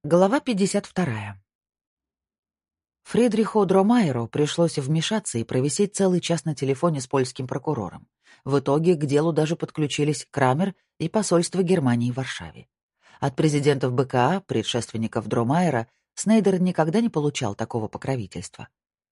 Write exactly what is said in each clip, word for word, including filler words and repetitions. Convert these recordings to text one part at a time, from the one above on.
Глава пятьдесят вторая. Фридриху Дромайеру пришлось вмешаться и провисеть целый час на телефоне с польским прокурором. В итоге к делу даже подключились Крамер и посольство Германии в Варшаве. От президентов БКА, предшественников Дромайера, Снейдер никогда не получал такого покровительства.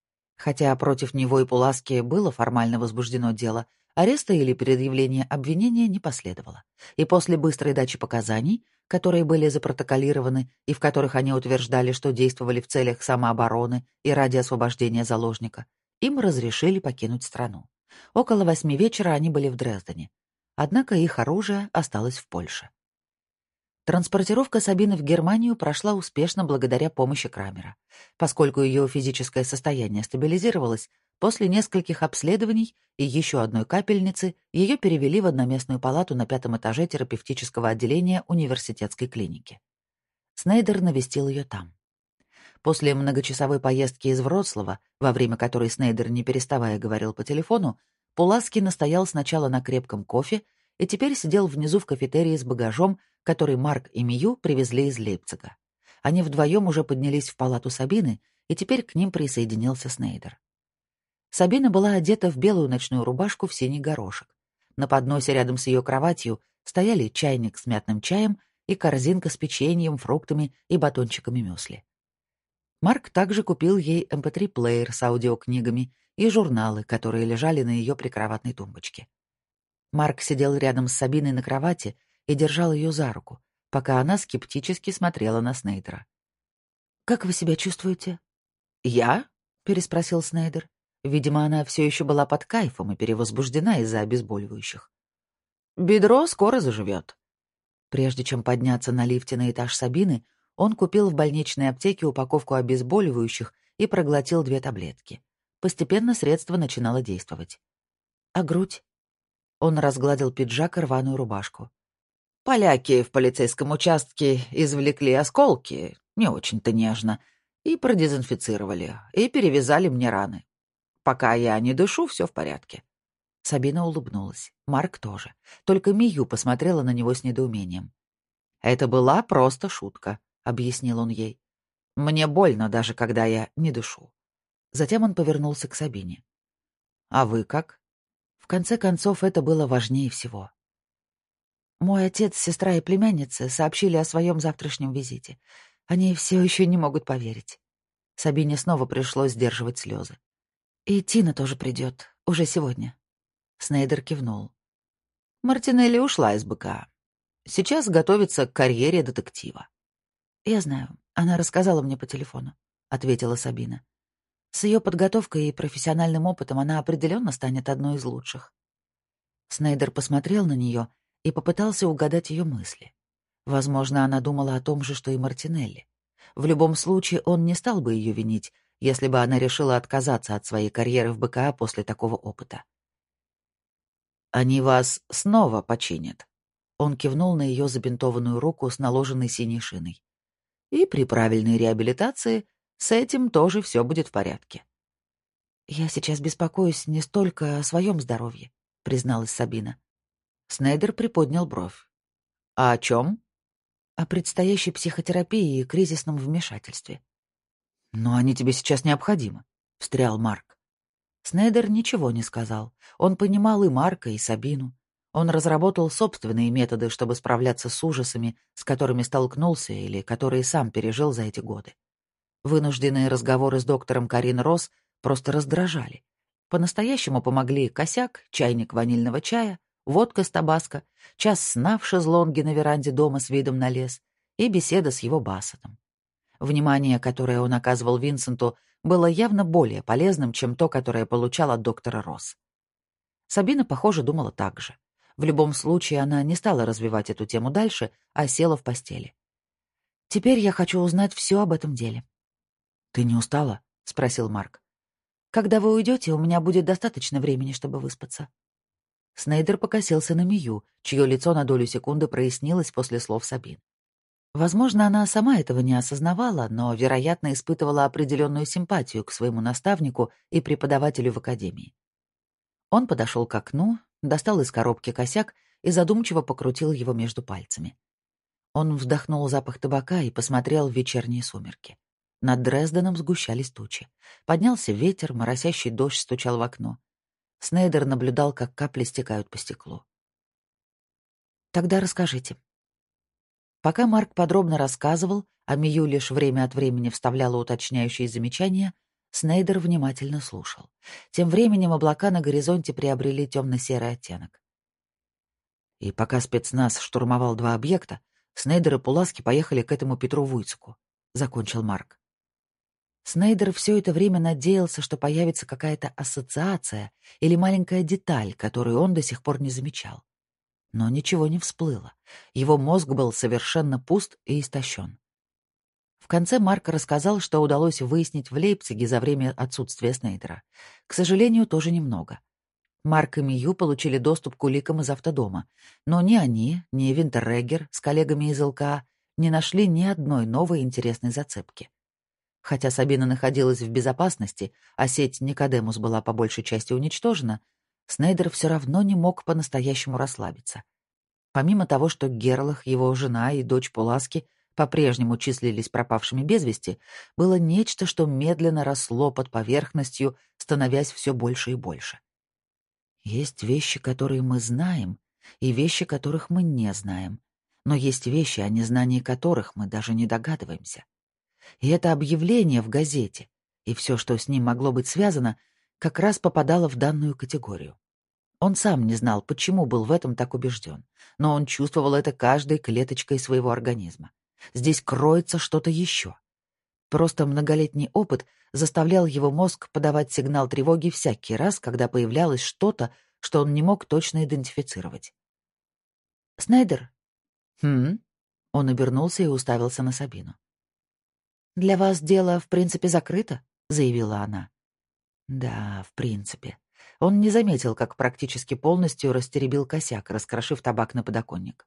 Хотя против него и Пуласки было формально возбуждено дело, ареста или предъявления обвинения не последовало. И после быстрой дачи показаний, которые были запротоколированы и в которых они утверждали, что действовали в целях самообороны и ради освобождения заложника, им разрешили покинуть страну. Около восьми вечера они были в Дрездене. Однако их оружие осталось в Польше. Транспортировка Сабины в Германию прошла успешно благодаря помощи Крамера. Поскольку ее физическое состояние стабилизировалось, после нескольких обследований и еще одной капельницы ее перевели в одноместную палату на пятом этаже терапевтического отделения университетской клиники. Снейдер навестил ее там. После многочасовой поездки из Вроцлава, во время которой Снейдер не переставая говорил по телефону, Пуласки настоял сначала на крепком кофе и теперь сидел внизу в кафетерии с багажом, который Марк и Мию привезли из Лейпцига. Они вдвоем уже поднялись в палату Сабины, и теперь к ним присоединился Снейдер. Сабина была одета в белую ночную рубашку в синий горошек. На подносе рядом с ее кроватью стояли чайник с мятным чаем и корзинка с печеньем, фруктами и батончиками мюсли. Марк также купил ей эм пэ три-плеер с аудиокнигами и журналы, которые лежали на ее прикроватной тумбочке. Марк сидел рядом с Сабиной на кровати и держал ее за руку, пока она скептически смотрела на Снейдера. «Как вы себя чувствуете?» «Я?» — переспросил Снейдер. Видимо, она все еще была под кайфом и перевозбуждена из-за обезболивающих. «Бедро скоро заживет». Прежде чем подняться на лифте на этаж Сабины, он купил в больничной аптеке упаковку обезболивающих и проглотил две таблетки. Постепенно средство начинало действовать. «А грудь?» Он разгладил пиджак и рваную рубашку. Поляки в полицейском участке извлекли осколки, не очень-то нежно, и продезинфицировали, и перевязали мне раны. Пока я не дышу, все в порядке. Сабина улыбнулась. Марк тоже. Только Мию посмотрела на него с недоумением. «Это была просто шутка», — объяснил он ей. «Мне больно, даже когда я не дышу». Затем он повернулся к Сабине. «А вы как?» В конце концов, это было важнее всего. Мой отец, сестра и племянница сообщили о своем завтрашнем визите. Они все еще не могут поверить. Сабине снова пришлось сдерживать слезы. И Тина тоже придет, уже сегодня. Снейдер кивнул. Мартинелли ушла из БК. Сейчас готовится к карьере детектива. Я знаю, она рассказала мне по телефону, ответила Сабина. С ее подготовкой и профессиональным опытом она определенно станет одной из лучших. Снейдер посмотрел на нее и попытался угадать ее мысли. Возможно, она думала о том же, что и Мартинелли. В любом случае, он не стал бы ее винить, если бы она решила отказаться от своей карьеры в БКА после такого опыта. «Они вас снова починят», — он кивнул на ее забинтованную руку с наложенной синей шиной. «И при правильной реабилитации с этим тоже все будет в порядке». «Я сейчас беспокоюсь не столько о своем здоровье», — призналась Сабина. Снейдер приподнял бровь. «А о чем?» «О предстоящей психотерапии и кризисном вмешательстве». «Но они тебе сейчас необходимы», — встрял Марк. Снейдер ничего не сказал. Он понимал и Марка, и Сабину. Он разработал собственные методы, чтобы справляться с ужасами, с которыми столкнулся или которые сам пережил за эти годы. Вынужденные разговоры с доктором Карин Росс просто раздражали. По-настоящему помогли косяк, чайник ванильного чая, водка с табаско, час сна в шезлонге на веранде дома с видом на лес и беседа с его Бассетом. Внимание, которое он оказывал Винсенту, было явно более полезным, чем то, которое получал от доктора Росс. Сабина, похоже, думала так же. В любом случае, она не стала развивать эту тему дальше, а села в постели. «Теперь я хочу узнать все об этом деле». «Ты не устала?» — спросил Марк. «Когда вы уйдете, у меня будет достаточно времени, чтобы выспаться». Снейдер покосился на Мию, чье лицо на долю секунды прояснилось после слов Сабин. Возможно, она сама этого не осознавала, но, вероятно, испытывала определенную симпатию к своему наставнику и преподавателю в академии. Он подошел к окну, достал из коробки косяк и задумчиво покрутил его между пальцами. Он вдохнул запах табака и посмотрел в вечерние сумерки. Над Дрезденом сгущались тучи. Поднялся ветер, моросящий дождь стучал в окно. Снейдер наблюдал, как капли стекают по стеклу. «Тогда расскажите». Пока Марк подробно рассказывал, а Мию лишь время от времени вставляла уточняющие замечания, Снейдер внимательно слушал. Тем временем облака на горизонте приобрели темно-серый оттенок. И пока спецназ штурмовал два объекта, Снейдер и Пуласки поехали к этому Петру Вуйцеку, — закончил Марк. Снейдер все это время надеялся, что появится какая-то ассоциация или маленькая деталь, которую он до сих пор не замечал. Но ничего не всплыло. Его мозг был совершенно пуст и истощен. В конце Марк рассказал, что удалось выяснить в Лейпциге за время отсутствия Снейдера. К сожалению, тоже немного. Марк и Мию получили доступ к уликам из автодома, но ни они, ни Винтерреггер с коллегами из ЛКА не нашли ни одной новой интересной зацепки. Хотя Сабина находилась в безопасности, а сеть Никодемус была по большей части уничтожена, Снейдер все равно не мог по-настоящему расслабиться. Помимо того, что Герлах, его жена и дочь Пуласки по-прежнему числились пропавшими без вести, было нечто, что медленно росло под поверхностью, становясь все больше и больше. Есть вещи, которые мы знаем, и вещи, которых мы не знаем. Но есть вещи, о незнании которых мы даже не догадываемся. И это объявление в газете, и все, что с ним могло быть связано, как раз попадало в данную категорию. Он сам не знал, почему был в этом так убежден, но он чувствовал это каждой клеточкой своего организма. Здесь кроется что-то еще. Просто многолетний опыт заставлял его мозг подавать сигнал тревоги всякий раз, когда появлялось что-то, что он не мог точно идентифицировать. «Снайдер?» «Хм?» Он обернулся и уставился на Сабину. «Для вас дело, в принципе, закрыто?» — заявила она. Да, в принципе. Он не заметил, как практически полностью растеребил косяк, раскрошив табак на подоконник.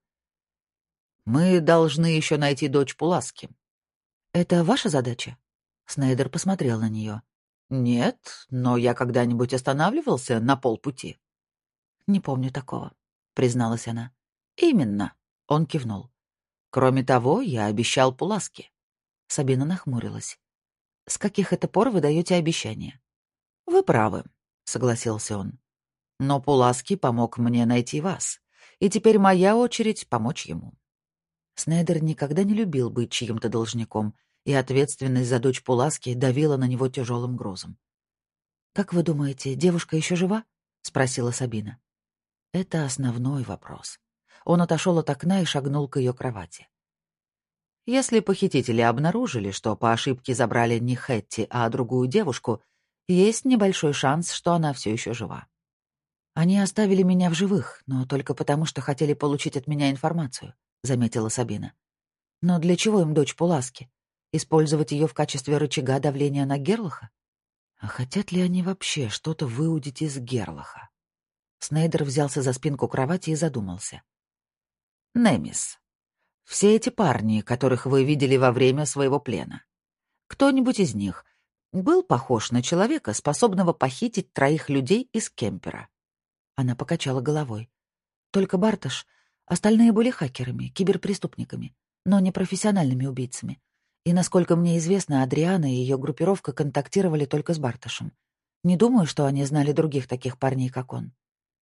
«Мы должны еще найти дочь Пуласки». «Это ваша задача?» Снейдер посмотрел на нее. «Нет, но я когда-нибудь останавливался на полпути». «Не помню такого», — призналась она. «Именно», — он кивнул. «Кроме того, я обещал Пуласки». Сабина нахмурилась. «С каких это пор вы даете обещания?» «Вы правы», — согласился он. «Но Пуласки помог мне найти вас, и теперь моя очередь помочь ему». Снейдер никогда не любил быть чьим-то должником, и ответственность за дочь Пуласки давила на него тяжелым грузом. «Как вы думаете, девушка еще жива?» — спросила Сабина. Это основной вопрос. Он отошел от окна и шагнул к ее кровати. Если похитители обнаружили, что по ошибке забрали не Хэтти, а другую девушку, есть небольшой шанс, что она все еще жива. «Они оставили меня в живых, но только потому, что хотели получить от меня информацию», — заметила Сабина. «Но для чего им дочь Пуласки? Использовать ее в качестве рычага давления на Герлаха? А хотят ли они вообще что-то выудить из Герлаха?» Снейдер взялся за спинку кровати и задумался. «Немис, все эти парни, которых вы видели во время своего плена, кто-нибудь из них был похож на человека, способного похитить троих людей из кемпера?» Она покачала головой. «Только Барташ. Остальные были хакерами, киберпреступниками, но не профессиональными убийцами. И, насколько мне известно, Адриана и ее группировка контактировали только с Барташем. Не думаю, что они знали других таких парней, как он».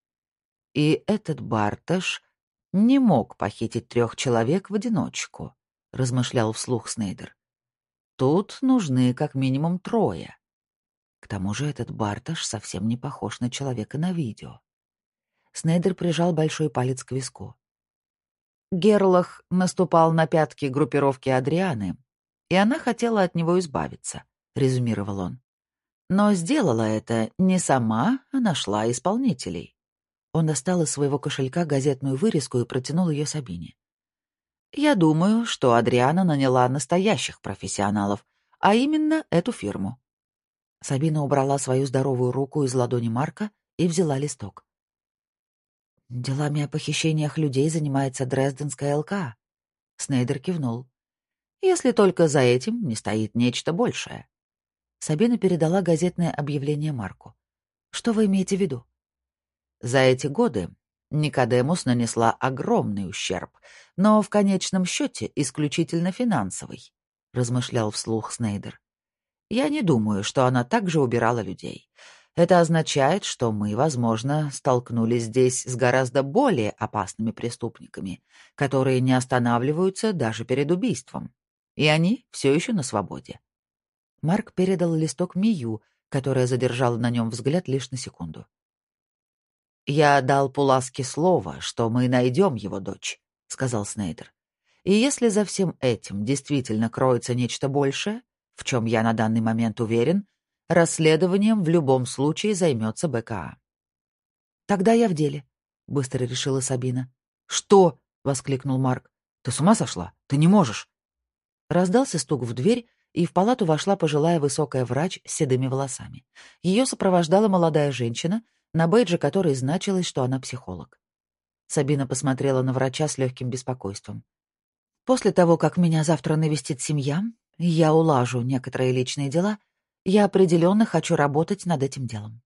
«И этот Барташ не мог похитить трех человек в одиночку», — размышлял вслух Снейдер. «Тут нужны как минимум трое. К тому же этот Барташ совсем не похож на человека на видео». Снейдер прижал большой палец к виску. Герлах наступал на пятки группировки Адрианы, и она хотела от него избавиться, — резюмировал он. Но сделала это не сама, а нашла исполнителей. Он достал из своего кошелька газетную вырезку и протянул ее Сабине. «Я думаю, что Адриана наняла настоящих профессионалов, а именно эту фирму». Сабина убрала свою здоровую руку из ладони Марка и взяла листок. «Делами о похищениях людей занимается Дрезденская ЛК». Снейдер кивнул. «Если только за этим не стоит нечто большее». Сабина передала газетное объявление Марку. «Что вы имеете в виду?» За эти годы Никодемус нанесла огромный ущерб, но в конечном счете исключительно финансовый», — размышлял вслух Снейдер. «Я не думаю, что она также убирала людей. Это означает, что мы, возможно, столкнулись здесь с гораздо более опасными преступниками, которые не останавливаются даже перед убийством. И они все еще на свободе». Марк передал листок Мию, которая задержала на нем взгляд лишь на секунду. «Я дал Пуласке слово, что мы найдем его дочь», — сказал Снейдер. «И если за всем этим действительно кроется нечто большее, в чем я на данный момент уверен, расследованием в любом случае займется БКА». «Тогда я в деле», — быстро решила Сабина. «Что?» — воскликнул Марк. «Ты с ума сошла? Ты не можешь!» Раздался стук в дверь, и в палату вошла пожилая высокая врач с седыми волосами. Ее сопровождала молодая женщина, на бейдже которой значилось, что она психолог. Сабина посмотрела на врача с легким беспокойством. «После того, как меня завтра навестит семья, и я улажу некоторые личные дела, я определенно хочу работать над этим делом».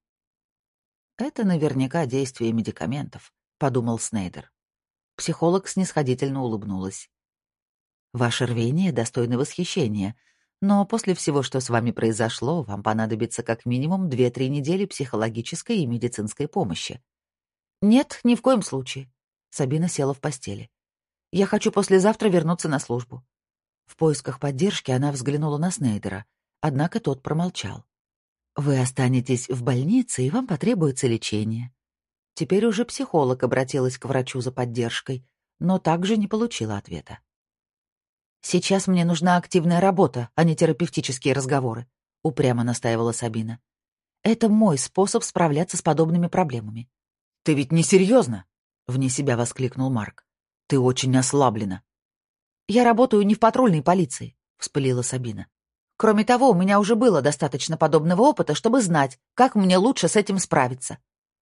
«Это наверняка действие медикаментов», — подумал Снейдер. Психолог снисходительно улыбнулась. «Ваше рвение достойно восхищения, но после всего, что с вами произошло, вам понадобится как минимум две-три недели психологической и медицинской помощи». «Нет, ни в коем случае». Сабина села в постели. «Я хочу послезавтра вернуться на службу». В поисках поддержки она взглянула на Снейдера, однако тот промолчал. «Вы останетесь в больнице, и вам потребуется лечение». Теперь уже психолог обратилась к врачу за поддержкой, но также не получила ответа. «Сейчас мне нужна активная работа, а не терапевтические разговоры», — упрямо настаивала Сабина. «Это мой способ справляться с подобными проблемами». «Ты ведь не серьезно?» — вне себя воскликнул Марк. «Ты очень ослаблена». «Я работаю не в патрульной полиции», — вспылила Сабина. «Кроме того, у меня уже было достаточно подобного опыта, чтобы знать, как мне лучше с этим справиться».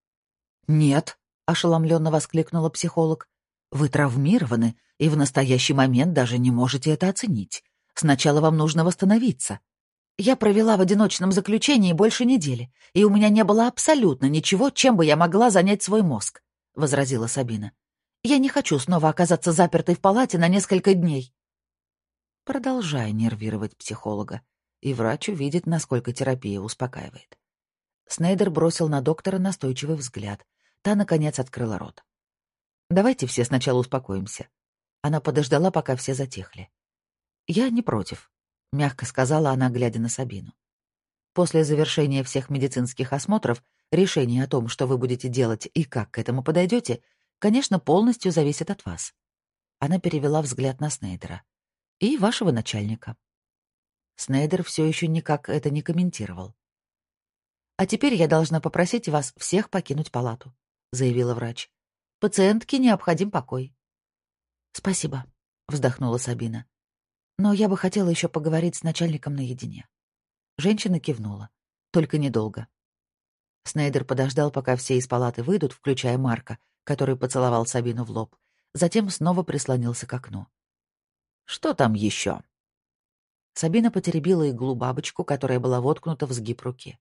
«Нет», — ошеломленно воскликнула психолог. «Вы травмированы, и в настоящий момент даже не можете это оценить. Сначала вам нужно восстановиться». «Я провела в одиночном заключении больше недели, и у меня не было абсолютно ничего, чем бы я могла занять свой мозг», — возразила Сабина. «Я не хочу снова оказаться запертой в палате на несколько дней». Продолжая нервировать психолога, и врач увидит, насколько терапия успокаивает. Снейдер бросил на доктора настойчивый взгляд. Та, наконец, открыла рот. «Давайте все сначала успокоимся». Она подождала, пока все затихли. «Я не против», — мягко сказала она, глядя на Сабину. «После завершения всех медицинских осмотров решение о том, что вы будете делать и как к этому подойдете, конечно, полностью зависит от вас». Она перевела взгляд на Снейдера. «И вашего начальника». Снейдер все еще никак это не комментировал. «А теперь я должна попросить вас всех покинуть палату», — заявила врач. «Пациентке необходим покой». «Спасибо», — вздохнула Сабина. «Но я бы хотела еще поговорить с начальником наедине». Женщина кивнула. Только недолго. Снейдер подождал, пока все из палаты выйдут, включая Марка, который поцеловал Сабину в лоб. Затем снова прислонился к окну. «Что там еще?» Сабина потеребила иглу-бабочку, которая была воткнута в сгиб руки.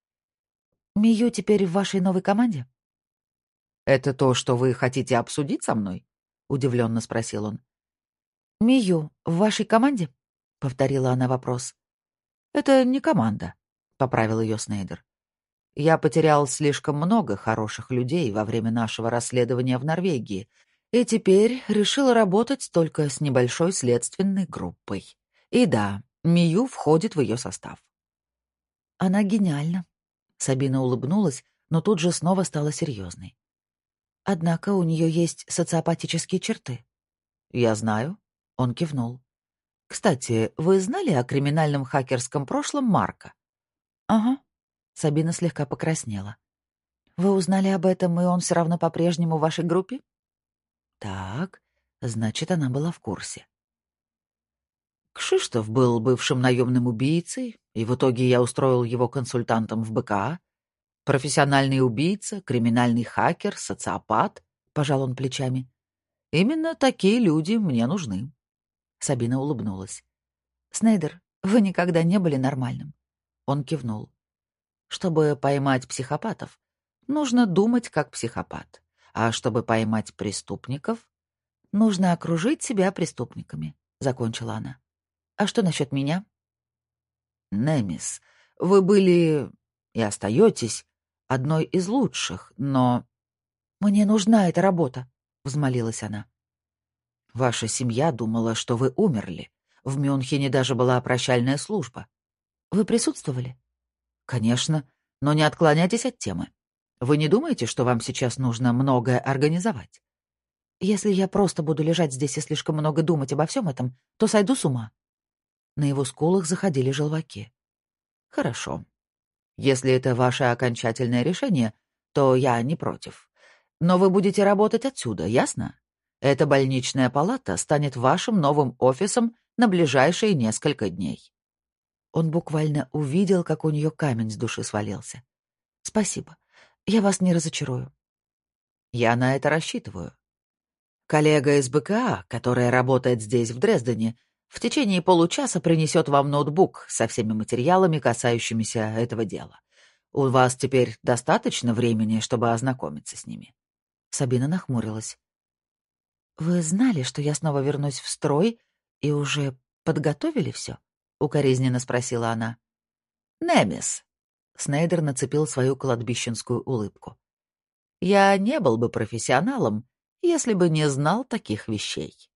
«Мию теперь в вашей новой команде?» «Это то, что вы хотите обсудить со мной?» — удивленно спросил он. «Мию в вашей команде?» — повторила она вопрос. «Это не команда», — поправил ее Снейдер. «Я потерял слишком много хороших людей во время нашего расследования в Норвегии, и теперь решил работать только с небольшой следственной группой. И да, Мию входит в ее состав». «Она гениальна», — Сабина улыбнулась, но тут же снова стала серьезной. «Однако у нее есть социопатические черты». «Я знаю», — он кивнул. «Кстати, вы знали о криминальном хакерском прошлом Марка?» «Ага». Сабина слегка покраснела. «Вы узнали об этом, и он все равно по-прежнему в вашей группе?» «Так, значит, она была в курсе». Кшиштов был бывшим наемным убийцей, и в итоге я устроил его консультантом в БКА. Профессиональный убийца, криминальный хакер, социопат, — пожал он плечами. Именно такие люди мне нужны. Сабина улыбнулась. «Снейдер, вы никогда не были нормальным». Он кивнул. «Чтобы поймать психопатов, нужно думать как психопат. А чтобы поймать преступников, Нужно окружить себя преступниками, — закончила она. А что насчет меня? Немис, вы были и остаетесь одной из лучших, но... Мне нужна эта работа, — взмолилась она. Ваша семья думала, что вы умерли. В Мюнхене даже была прощальная служба. Вы присутствовали? Конечно, но не отклоняйтесь от темы. Вы не думаете, что вам сейчас нужно многое организовать? Если я просто буду лежать здесь и слишком много думать обо всем этом, то сойду с ума. На его скулах заходили желваки. Хорошо. Если это ваше окончательное решение, то я не против. Но вы будете работать отсюда, ясно? Эта больничная палата станет вашим новым офисом на ближайшие несколько дней. Он буквально увидел, как у нее камень с души свалился. Спасибо. Я вас не разочарую. Я на это рассчитываю. Коллега из БКА, которая работает здесь, в Дрездене, в течение получаса принесет вам ноутбук со всеми материалами, касающимися этого дела. У вас теперь достаточно времени, чтобы ознакомиться с ними?» Сабина нахмурилась. «Вы знали, что я снова вернусь в строй, и уже подготовили все?» — укоризненно спросила она. «Немис», — Снейдер нацепил свою кладбищенскую улыбку. «Я не был бы профессионалом, если бы не знал таких вещей».